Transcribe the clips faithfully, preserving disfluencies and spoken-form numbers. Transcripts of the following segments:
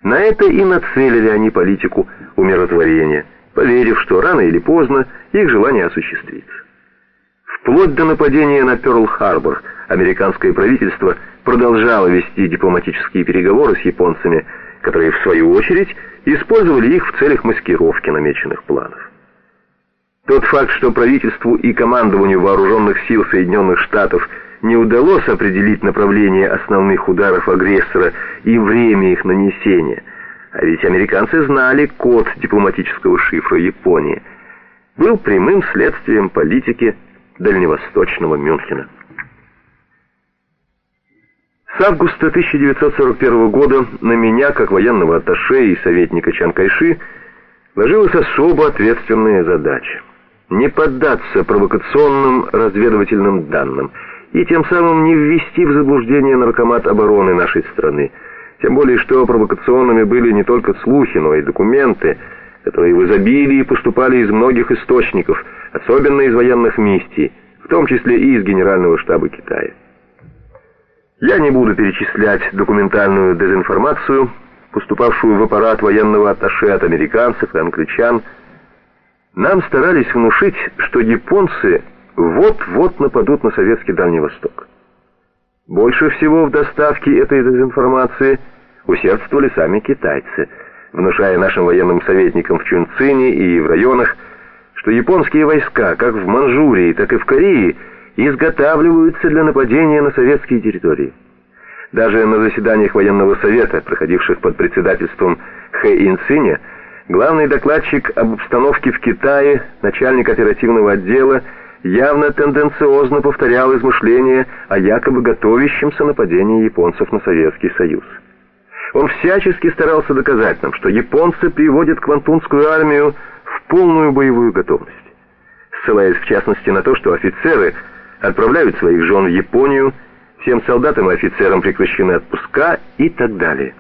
На это и нацелили они политику умиротворения, поверив, что рано или поздно их желание осуществится. Вплоть до нападения на Пёрл-Харбор американское правительство продолжало вести дипломатические переговоры с японцами, которые, в свою очередь, использовали их в целях маскировки намеченных планов. Тот факт, что правительству и командованию вооруженных сил Соединенных Штатов не удалось определить направление основных ударов агрессора и время их нанесения, а ведь американцы знали код дипломатического шифра Японии, был прямым следствием политики дальневосточного Мюнхена. С августа тысяча девятьсот сорок первого года на меня, как военного атташе и советника Чан Кайши, ложилась особо ответственная задача — не поддаться провокационным разведывательным данным и тем самым не ввести в заблуждение наркомат обороны нашей страны, тем более что провокационными были не только слухи, но и документы, которые в изобилии поступали из многих источников, особенно из военных миссий, в том числе и из Генерального штаба Китая. Я не буду перечислять документальную дезинформацию, поступавшую в аппарат военного атташе от американцев и англичан. Нам старались внушить, что японцы вот-вот нападут на советский Дальний Восток. Больше всего в доставке этой дезинформации усердствовали сами китайцы, внушая нашим военным советникам в Чунцине и в районах, что японские войска как в Манчжурии, так и в Корее изготавливаются для нападения на советские территории. Даже на заседаниях военного совета, проходивших под председательством Хэ Инциня, главный докладчик об обстановке в Китае, начальник оперативного отдела, явно тенденциозно повторял измышления о якобы готовящемся нападении японцев на Советский Союз. Он всячески старался доказать нам, что японцы приводят Квантунскую армию в полную боевую готовность, ссылаясь в частности на то, что офицеры отправляют своих жен в Японию, всем солдатам и офицерам прекращены отпуска и так далее.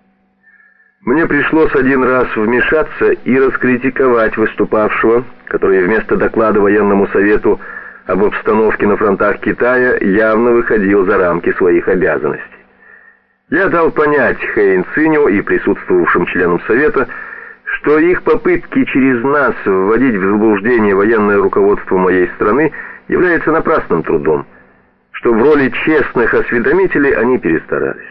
Мне пришлось один раз вмешаться и раскритиковать выступавшего, который вместо доклада военному совету об обстановке на фронтах Китая явно выходил за рамки своих обязанностей. Я дал понять Хэ Инциню и присутствовавшим членам совета, что их попытки через нас вводить в заблуждение военное руководство моей страны является напрасным трудом, что в роли честных осведомителей они перестарались.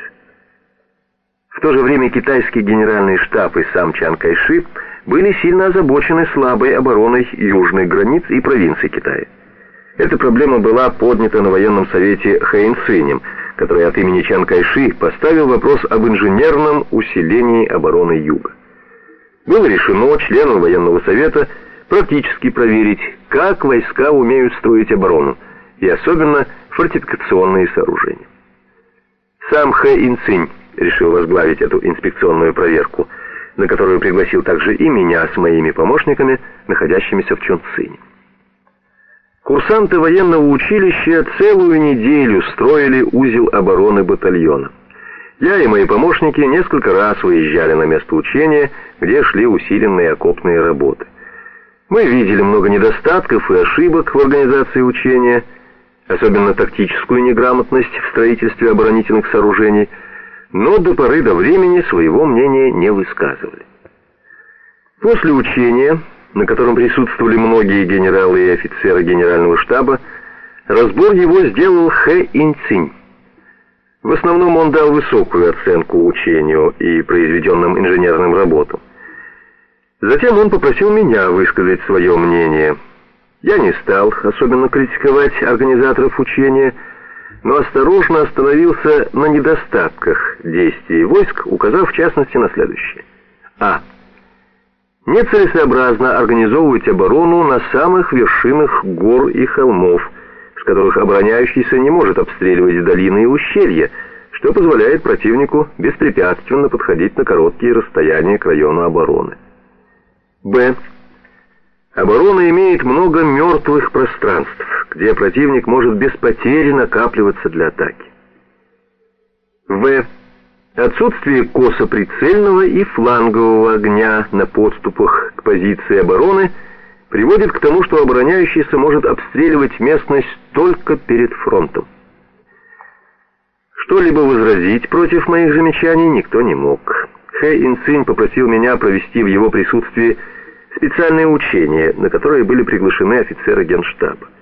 В то же время китайский генеральный штаб и сам Чан Кайши были сильно озабочены слабой обороной южных границ и провинций Китая. Эта проблема была поднята на военном совете Хэ Инцинем, который от имени Чан Кайши поставил вопрос об инженерном усилении обороны юга. Было решено членам военного совета практически проверить, как войска умеют строить оборону, и особенно фортификационные сооружения. Сам Хэ Инцинь решил возглавить эту инспекционную проверку, на которую пригласил также и меня с моими помощниками, находящимися в Чунцине. Курсанты военного училища целую неделю строили узел обороны батальона. Я и мои помощники несколько раз выезжали на место учения, где шли усиленные окопные работы. Мы видели много недостатков и ошибок в организации учения, особенно тактическую неграмотность в строительстве оборонительных сооружений, но до поры до времени своего мнения не высказывали. После учения, на котором присутствовали многие генералы и офицеры генерального штаба, разбор его сделал Хэ Инцинь. В основном он дал высокую оценку учению и произведенным инженерным работам. Затем он попросил меня высказать свое мнение. Я не стал особенно критиковать организаторов учения, но осторожно остановился на недостатках действий войск, указав в частности на следующее. А. Нецелесообразно организовывать оборону на самых вершинах гор и холмов, с которых обороняющийся не может обстреливать долины и ущелья, что позволяет противнику беспрепятственно подходить на короткие расстояния к району обороны. Б. Оборона имеет много мертвых пространств, где противник может без потери накапливаться для атаки. В. Отсутствие косоприцельного и флангового огня на подступах к позиции обороны приводит к тому, что обороняющийся может обстреливать местность только перед фронтом. Что-либо возразить против моих замечаний никто не мог. Хэ Инцинь попросил меня провести в его присутствии специальные учения, на которые были приглашены офицеры Генштаба.